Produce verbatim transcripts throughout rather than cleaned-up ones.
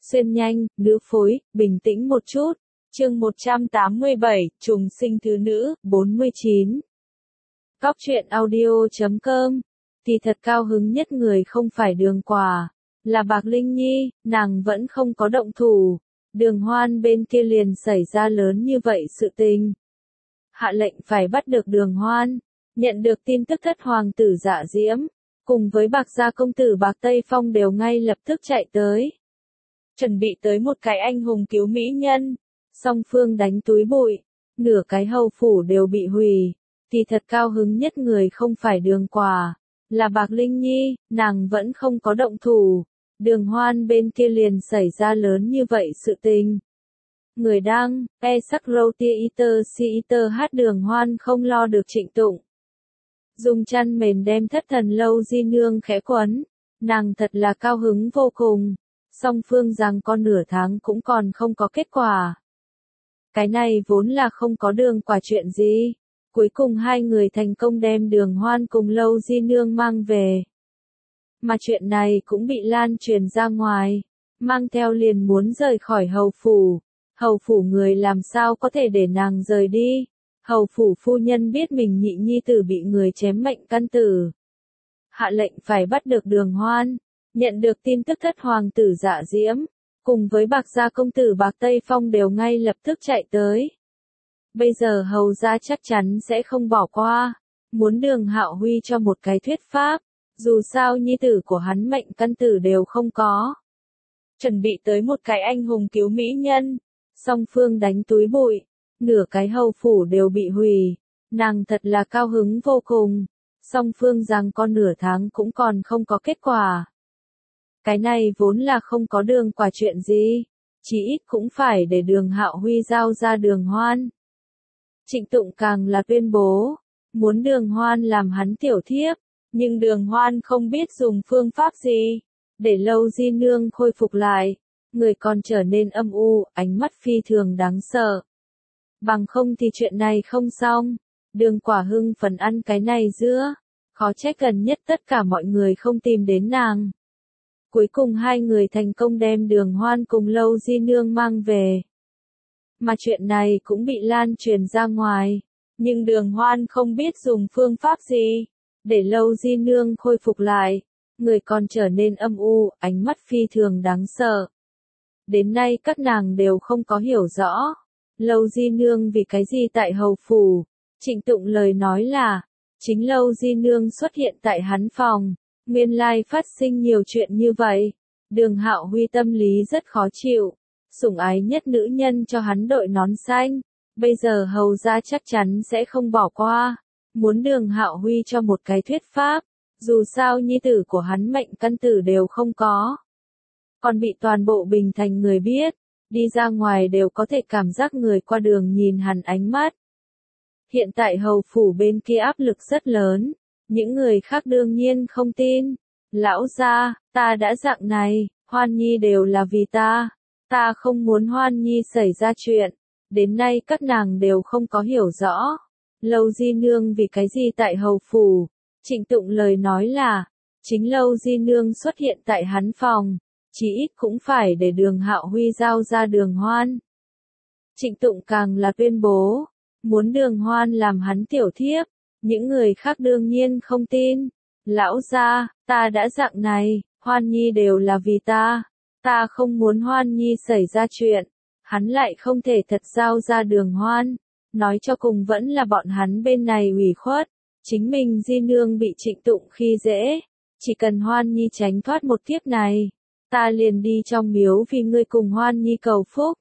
xuyên nhanh, nữ phối, bình tĩnh một chút. Chương một trăm tám mươi bảy, trùng sinh thứ nữ, bốn mươi chín. Góc truyện audio chấm com. Thì thật cao hứng nhất người không phải Đường Quả, là Bạc Linh Nhi, nàng vẫn không có động thủ. Đường Hoan bên kia liền xảy ra lớn như vậy sự tình. Hạ lệnh phải bắt được Đường Hoan. Nhận được tin tức thất hoàng tử Dạ Diễm, cùng với Bạc gia công tử Bạc Tây Phong đều ngay lập tức chạy tới. Chuẩn bị tới một cái anh hùng cứu mỹ nhân. Song phương đánh túi bụi, nửa cái hầu phủ đều bị hủy. Thì thật cao hứng nhất người không phải Đường Quả, là Bạc Linh Nhi, nàng vẫn không có động thủ. Đường Hoan bên kia liền xảy ra lớn như vậy sự tình. Người đăng, e sắc râu tia iter si iter hát Đường Hoan không lo được Trịnh Tụng. Dùng chăn mền đem thất thần lâu di nương khẽ quấn, nàng thật là cao hứng vô cùng. Song phương rằng con nửa tháng cũng còn không có kết quả. Cái này vốn là không có Đường Quả chuyện gì. Cuối cùng hai người thành công đem Đường Hoan cùng lâu di nương mang về. Mà chuyện này cũng bị lan truyền ra ngoài, mang theo liền muốn rời khỏi hầu phủ. Hầu phủ người làm sao có thể để nàng rời đi. Hầu phủ phu nhân biết mình nhị nhi tử bị người chém mệnh căn tử. Hạ lệnh phải bắt được Đường Hoan. Nhận được tin tức thất hoàng tử Dạ Diễm, cùng với Bạc gia công tử Bạc Tây Phong đều ngay lập tức chạy tới. Bây giờ hầu gia chắc chắn sẽ không bỏ qua, muốn Đường Hạo Huy cho một cái thuyết pháp, dù sao nhi tử của hắn mệnh căn tử đều không có. Chuẩn bị tới một cái anh hùng cứu mỹ nhân, song phương đánh túi bụi, nửa cái hầu phủ đều bị hủy, nàng thật là cao hứng vô cùng, song phương rằng con nửa tháng cũng còn không có kết quả. Cái này vốn là không có Đường Quả chuyện gì, chỉ ít cũng phải để Đường Hạo Huy giao ra Đường Hoan. Trịnh Tụng càng là tuyên bố, muốn Đường Hoan làm hắn tiểu thiếp, nhưng Đường Hoan không biết dùng phương pháp gì, để lâu di nương khôi phục lại, người còn trở nên âm u, ánh mắt phi thường đáng sợ. Bằng không thì chuyện này không xong, Đường Quả hưng phấn ăn cái này giữa, khó trách gần nhất tất cả mọi người không tìm đến nàng. Cuối cùng hai người thành công đem Đường Hoan cùng lâu di nương mang về. Mà chuyện này cũng bị lan truyền ra ngoài, nhưng Đường Hoan không biết dùng phương pháp gì, để lâu di nương khôi phục lại, người còn trở nên âm u, ánh mắt phi thường đáng sợ. Đến nay các nàng đều không có hiểu rõ, lâu di nương vì cái gì tại hầu phủ. Trịnh Tụng lời nói là, chính lâu di nương xuất hiện tại hắn phòng, nguyên lai phát sinh nhiều chuyện như vậy. Đường Hạo Huy tâm lý rất khó chịu, sủng ái nhất nữ nhân cho hắn đội nón xanh, bây giờ hầu gia chắc chắn sẽ không bỏ qua, muốn Đường Hạo Huy cho một cái thuyết pháp, dù sao nhi tử của hắn mệnh căn tử đều không có. Còn bị toàn bộ Bình Thành người biết, đi ra ngoài đều có thể cảm giác người qua đường nhìn hắn ánh mắt. Hiện tại hầu phủ bên kia áp lực rất lớn, những người khác đương nhiên không tin. Lão gia, ta đã dạng này, Hoan Nhi đều là vì ta. Ta không muốn Hoan Nhi xảy ra chuyện, đến nay các nàng đều không có hiểu rõ. Lâu di nương vì cái gì tại hầu phủ, Trịnh Tụng lời nói là, chính lâu di nương xuất hiện tại hắn phòng, chỉ ít cũng phải để Đường Hạo Huy giao ra Đường Hoan. Trịnh Tụng càng là tuyên bố, muốn Đường Hoan làm hắn tiểu thiếp, những người khác đương nhiên không tin. Lão gia, ta đã dạng này, Hoan Nhi đều là vì ta. Ta không muốn Hoan Nhi xảy ra chuyện, hắn lại không thể thật giao ra Đường Hoan, nói cho cùng vẫn là bọn hắn bên này ủy khuất, chính mình di nương bị Trịnh Tụng khi dễ, chỉ cần Hoan Nhi tránh thoát một kiếp này, ta liền đi trong miếu vì ngươi cùng Hoan Nhi cầu phúc.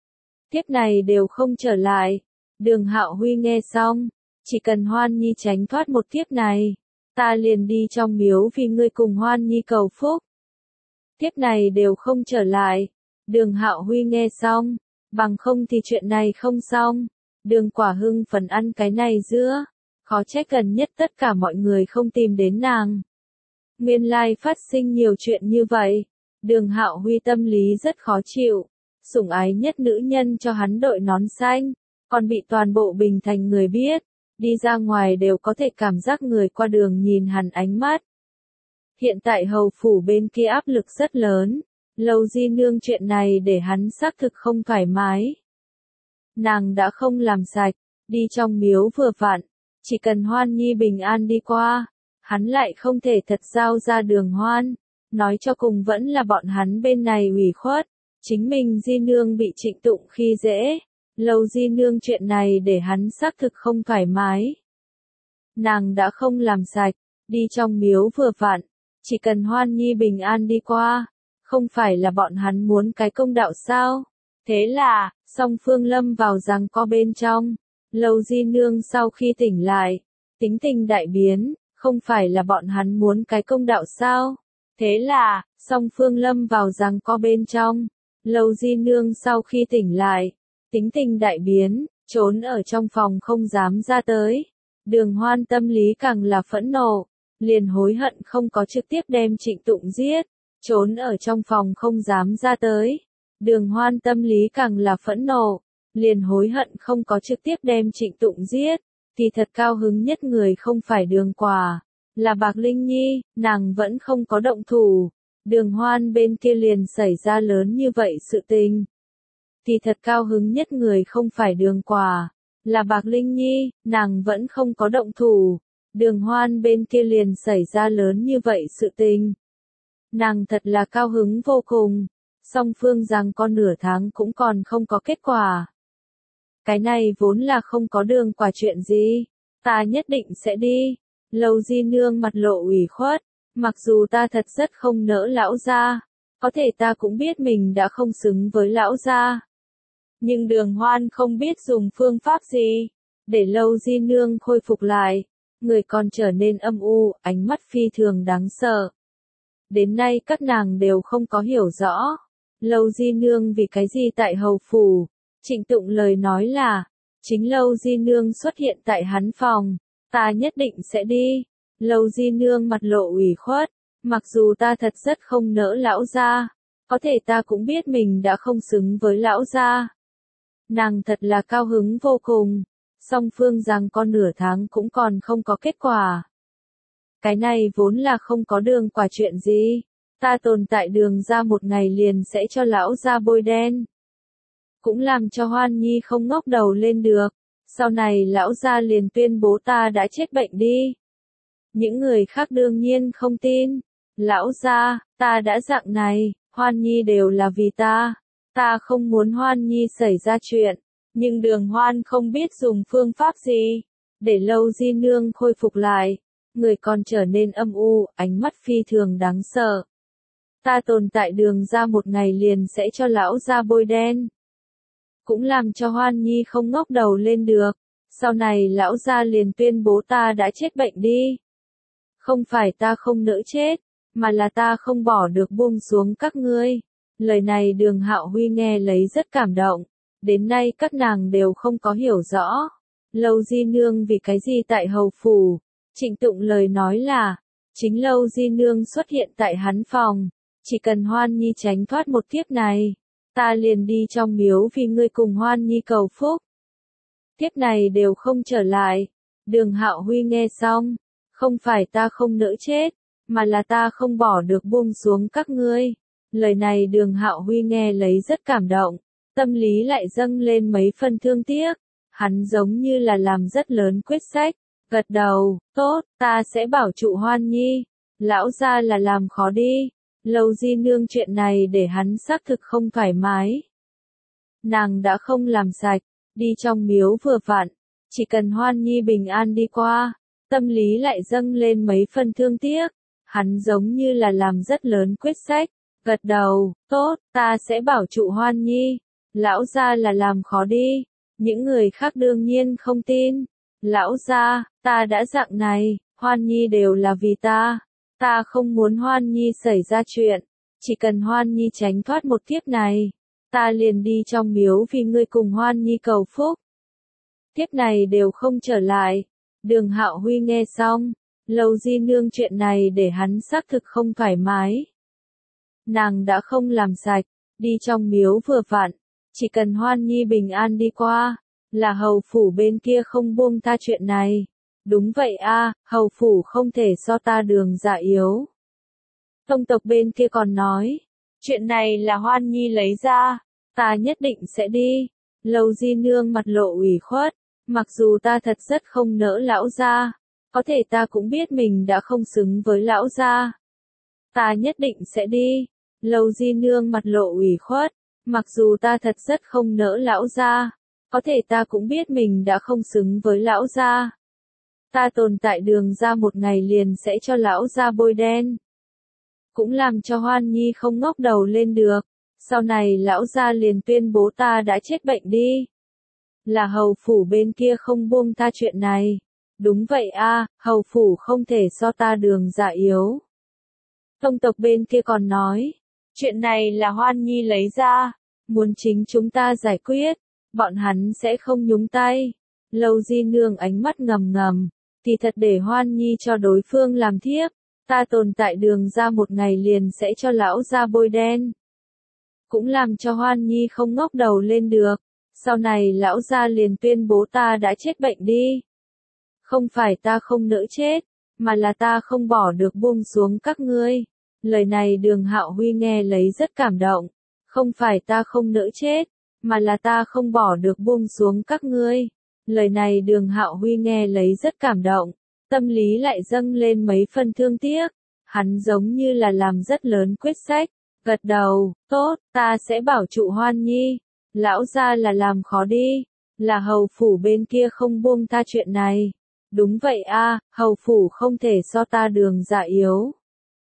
Kiếp này đều không trở lại. Đường Hạo Huy nghe xong, chỉ cần Hoan Nhi tránh thoát một kiếp này, ta liền đi trong miếu vì ngươi cùng Hoan Nhi cầu phúc. Kiếp này đều không trở lại. Đường Hạo Huy nghe xong, bằng không thì chuyện này không xong. Đường Quả hưng phấn ăn cái này giữa, khó trách gần nhất tất cả mọi người không tìm đến nàng. Nguyên lai phát sinh nhiều chuyện như vậy, Đường Hạo Huy tâm lý rất khó chịu, sủng ái nhất nữ nhân cho hắn đội nón xanh, còn bị toàn bộ Bình Thành người biết, đi ra ngoài đều có thể cảm giác người qua đường nhìn hắn ánh mắt. Hiện tại hầu phủ bên kia áp lực rất lớn, Lâu Di Nương chuyện này để hắn xác thực không thoải mái. Nàng đã không làm sạch, đi trong miếu vừa vặn, chỉ cần Hoan Nhi bình an đi qua, hắn lại không thể thật giao ra Đường Hoan, nói cho cùng vẫn là bọn hắn bên này ủy khuất, chính mình Di Nương bị Trịnh Tụng khi dễ, Lâu Di Nương chuyện này để hắn xác thực không thoải mái. Nàng đã không làm sạch, đi trong miếu vừa vặn, chỉ cần Hoan Nhi bình an đi qua, không phải là bọn hắn muốn cái công đạo sao? Thế là, song phương lâm vào giằng co bên trong, Lâu Di Nương sau khi tỉnh lại, tính tình đại biến, không phải là bọn hắn muốn cái công đạo sao? Thế là, song phương lâm vào giằng co bên trong, Lâu Di Nương sau khi tỉnh lại, tính tình đại biến, trốn ở trong phòng không dám ra tới. Đường Hoan tâm lý càng là phẫn nộ, liền hối hận không có trực tiếp đem Trịnh Tụng giết, trốn ở trong phòng không dám ra tới. Đường Hoan tâm lý càng là phẫn nộ, liền hối hận không có trực tiếp đem Trịnh Tụng giết, thì thật cao hứng nhất người không phải Đường Quả, là Bạc Linh Nhi, nàng vẫn không có động thủ. Đường Hoan bên kia liền xảy ra lớn như vậy sự tình. Thì thật cao hứng nhất người không phải Đường Quả, là Bạc Linh Nhi, nàng vẫn không có động thủ. Đường Hoan bên kia liền xảy ra lớn như vậy sự tình. Nàng thật là cao hứng vô cùng, song phương rằng con nửa tháng cũng còn không có kết quả. Cái này vốn là không có Đường Quả chuyện gì, ta nhất định sẽ đi. Lâu Di Nương mặt lộ ủy khuất, mặc dù ta thật rất không nỡ lão gia, có thể ta cũng biết mình đã không xứng với lão gia. Nhưng Đường Hoan không biết dùng phương pháp gì, để Lâu Di Nương khôi phục lại, người còn trở nên âm u, ánh mắt phi thường đáng sợ. Đến nay các nàng đều không có hiểu rõ, Lâu Di Nương vì cái gì tại hầu phủ. Trịnh Tụng lời nói là, chính Lâu Di Nương xuất hiện tại hắn phòng, ta nhất định sẽ đi. Lâu Di Nương mặt lộ ủy khuất, mặc dù ta thật rất không nỡ lão gia, có thể ta cũng biết mình đã không xứng với lão gia. Nàng thật là cao hứng vô cùng, song phương rằng con nửa tháng cũng còn không có kết quả. Cái này vốn là không có Đường Quả chuyện gì, ta tồn tại Đường ra một ngày liền sẽ cho lão gia bôi đen. Cũng làm cho Hoan Nhi không ngóc đầu lên được, sau này lão gia liền tuyên bố ta đã chết bệnh đi. Những người khác đương nhiên không tin, lão gia, ta đã dạng này, Hoan Nhi đều là vì ta, ta không muốn Hoan Nhi xảy ra chuyện, nhưng Đường Hoan không biết dùng phương pháp gì, để Lâu Di Nương khôi phục lại, người còn trở nên âm u, ánh mắt phi thường đáng sợ. Ta tồn tại Đường ra một ngày liền sẽ cho lão gia bôi đen. Cũng làm cho Hoan Nhi không ngóc đầu lên được, sau này lão gia liền tuyên bố ta đã chết bệnh đi. Không phải ta không nỡ chết, mà là ta không bỏ được buông xuống các ngươi. Lời này Đường Hạo Huy nghe lấy rất cảm động, đến nay các nàng đều không có hiểu rõ. Lâu Di Nương vì cái gì tại hầu phủ, Trịnh Tụng lời nói là, chính Lâu Di Nương xuất hiện tại hắn phòng, chỉ cần Hoan Nhi tránh thoát một kiếp này, ta liền đi trong miếu vì ngươi cùng Hoan Nhi cầu phúc. Kiếp này đều không trở lại. Đường Hạo Huy nghe xong, không phải ta không nỡ chết, mà là ta không bỏ được buông xuống các ngươi. Lời này Đường Hạo Huy nghe lấy rất cảm động, tâm lý lại dâng lên mấy phần thương tiếc. Hắn giống như là làm rất lớn quyết sách, gật đầu, tốt, ta sẽ bảo trụ Hoan Nhi. Lão gia là làm khó đi. Lâu Di Nương chuyện này để hắn xác thực không thoải mái. Nàng đã không làm sạch, đi trong miếu vừa vặn, chỉ cần Hoan Nhi bình an đi qua, tâm lý lại dâng lên mấy phần thương tiếc. Hắn giống như là làm rất lớn quyết sách, gật đầu, tốt, ta sẽ bảo trụ Hoan Nhi. Lão gia là làm khó đi. Những người khác đương nhiên không tin. Lão gia, ta đã dạng này, Hoan Nhi đều là vì ta. Ta không muốn Hoan Nhi xảy ra chuyện, chỉ cần Hoan Nhi tránh thoát một kiếp này, ta liền đi trong miếu vì ngươi cùng Hoan Nhi cầu phúc. Kiếp này đều không trở lại. Đường Hạo Huy nghe xong, Lâu Di Nương chuyện này để hắn xác thực không thoải mái. Nàng đã không làm sạch, đi trong miếu vừa vặn, chỉ cần Hoan Nhi bình an đi qua, là hầu phủ bên kia không buông tha chuyện này. Đúng vậy a, hầu phủ không thể so ta Đường ra yếu. Tông tộc bên kia còn nói, Chuyện này là Hoan Nhi lấy ra, ta nhất định sẽ đi. Lâu Di Nương mặt lộ ủy khuất, mặc dù ta thật rất không nỡ lão gia, có thể ta cũng biết mình đã không xứng với lão gia. Ta nhất định sẽ đi. Lâu Di Nương mặt lộ ủy khuất, mặc dù ta thật rất không nỡ lão gia, có thể ta cũng biết mình đã không xứng với lão gia. Ta tồn tại đường ra một ngày liền sẽ cho lão gia bôi đen. Cũng làm cho Hoan Nhi không ngóc đầu lên được. Sau này lão gia liền tuyên bố ta đã chết bệnh đi. Là hầu phủ bên kia không buông tha chuyện này. Đúng vậy a, hầu phủ không thể so ta đường dạ yếu. Tông tộc bên kia còn nói, chuyện này là Hoan Nhi lấy ra, muốn chính chúng ta giải quyết, bọn hắn sẽ không nhúng tay. Lâu Di Nương ánh mắt ngầm ngầm, thì thật để Hoan Nhi cho đối phương làm thiếp, ta tồn tại đường ra một ngày liền sẽ cho lão gia bôi đen. Cũng làm cho Hoan Nhi không ngóc đầu lên được, sau này lão gia liền tuyên bố ta đã chết bệnh đi. Không phải ta không nỡ chết, mà là ta không bỏ được buông xuống các ngươi. Lời này Đường Hạo Huy nghe lấy rất cảm động. Không phải ta không nỡ chết, mà là ta không bỏ được buông xuống các ngươi. Lời này Đường Hạo Huy nghe lấy rất cảm động. Tâm lý lại dâng lên mấy phần thương tiếc. Hắn giống như là làm rất lớn quyết sách. Gật đầu, tốt, ta sẽ bảo trụ Hoan Nhi. Lão gia là làm khó đi. Là hầu phủ bên kia không buông tha chuyện này. Đúng vậy a, hầu phủ không thể so ta đường dạ yếu.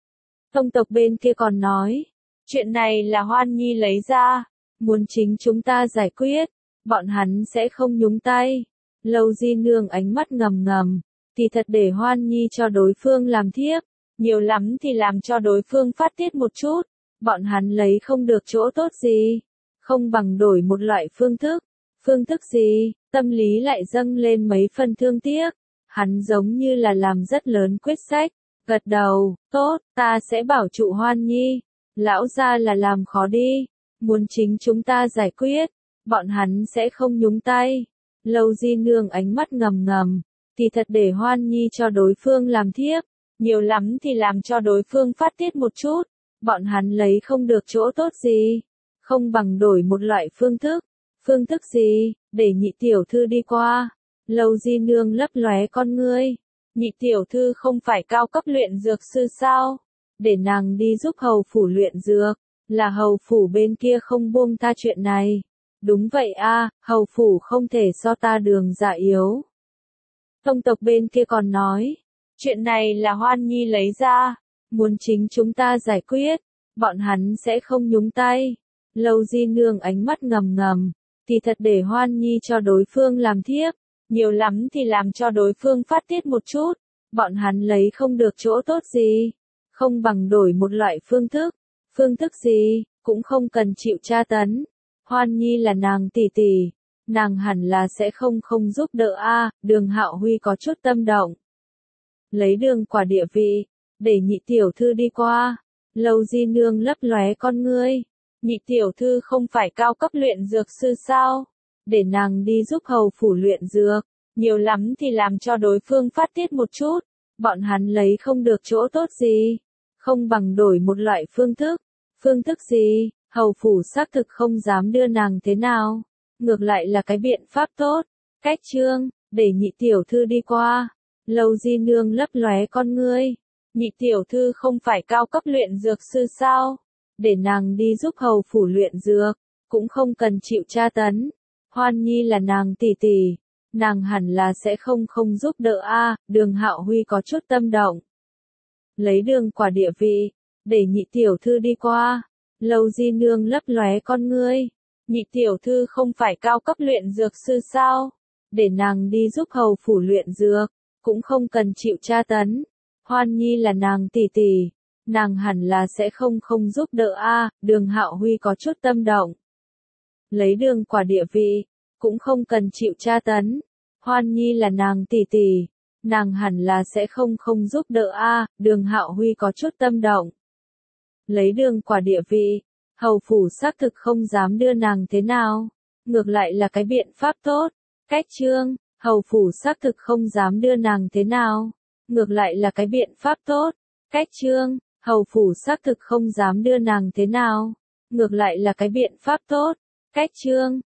Tông tộc bên kia còn nói, chuyện này là Hoan Nhi lấy ra, muốn chính chúng ta giải quyết, bọn hắn sẽ không nhúng tay. Lâu Di Nương ánh mắt ngầm ngầm, thì thật để Hoan Nhi cho đối phương làm thiếp, nhiều lắm thì làm cho đối phương phát tiết một chút, bọn hắn lấy không được chỗ tốt gì, không bằng đổi một loại phương thức. Phương thức gì? Tâm lý lại dâng lên mấy phần thương tiếc. Hắn giống như là làm rất lớn quyết sách, gật đầu, tốt, ta sẽ bảo trụ Hoan Nhi. Lão gia là làm khó đi, muốn chính chúng ta giải quyết, bọn hắn sẽ không nhúng tay. Lâu Di Nương ánh mắt ngầm ngầm, thì thật để Hoan Nhi cho đối phương làm thiếp, nhiều lắm thì làm cho đối phương phát tiết một chút, bọn hắn lấy không được chỗ tốt gì, không bằng đổi một loại phương thức. Phương thức gì? Để nhị tiểu thư đi qua. Lâu Di Nương lấp lóe con ngươi. Nhị tiểu thư không phải cao cấp luyện dược sư sao? Để nàng đi giúp hầu phủ luyện dược. Là hầu phủ bên kia không buông tha chuyện này. Đúng vậy a, hầu phủ không thể so ta đường dạ yếu. Tông tộc bên kia còn nói, chuyện này là Hoan Nhi lấy ra, muốn chính chúng ta giải quyết, bọn hắn sẽ không nhúng tay. Lâu Di Nương ánh mắt ngầm ngầm, thì thật để Hoan Nhi cho đối phương làm thiếp, nhiều lắm thì làm cho đối phương phát tiết một chút, bọn hắn lấy không được chỗ tốt gì, không bằng đổi một loại phương thức. Phương thức gì? Cũng không cần chịu tra tấn. Hoan Nhi là nàng tỷ tỷ, nàng hẳn là sẽ không không giúp đỡ a. Đường Hạo Huy có chút tâm động. Lấy đường quả địa vị, để nhị tiểu thư đi qua. Lâu Di Nương lấp lóe con ngươi. Nhị tiểu thư không phải cao cấp luyện dược sư sao? Để nàng đi giúp hầu phủ luyện dược, nhiều lắm thì làm cho đối phương phát tiết một chút, bọn hắn lấy không được chỗ tốt gì, không bằng đổi một loại phương thức. Phương thức gì? Hầu phủ xác thực không dám đưa nàng thế nào, ngược lại là cái biện pháp tốt. Cách chương, để nhị tiểu thư đi qua. Lâu Di Nương lấp lóe con ngươi. Nhị tiểu thư không phải cao cấp luyện dược sư sao? Để nàng đi giúp hầu phủ luyện dược, cũng không cần chịu tra tấn. Hoan Nhi là nàng tỷ tỷ, nàng hẳn là sẽ không không giúp đỡ a. Đường Hạo Huy có chút tâm động. Lấy đường quả địa vị, để nhị tiểu thư đi qua. Lâu Di Nương lấp lóe con ngươi. Nhị tiểu thư không phải cao cấp luyện dược sư sao? Để nàng đi giúp hầu phủ luyện dược, cũng không cần chịu tra tấn. Hoan Nhi là nàng tỷ tỷ, nàng hẳn là sẽ không không giúp đỡ a. Đường Hạo Huy có chút tâm động. Lấy đường quả địa vị, cũng không cần chịu tra tấn. Hoan Nhi là nàng tỷ tỷ, nàng hẳn là sẽ không không giúp đỡ a. Đường Hạo Huy có chút tâm động. Lấy đường quả địa vị, hầu phủ xác thực không dám đưa nàng thế nào, ngược lại là cái biện pháp tốt. Cách chương, hầu phủ xác thực không dám đưa nàng thế nào, ngược lại là cái biện pháp tốt. Cách chương, Hầu phủ xác thực không dám đưa nàng thế nào. Ngược lại là cái biện pháp tốt. Cách chương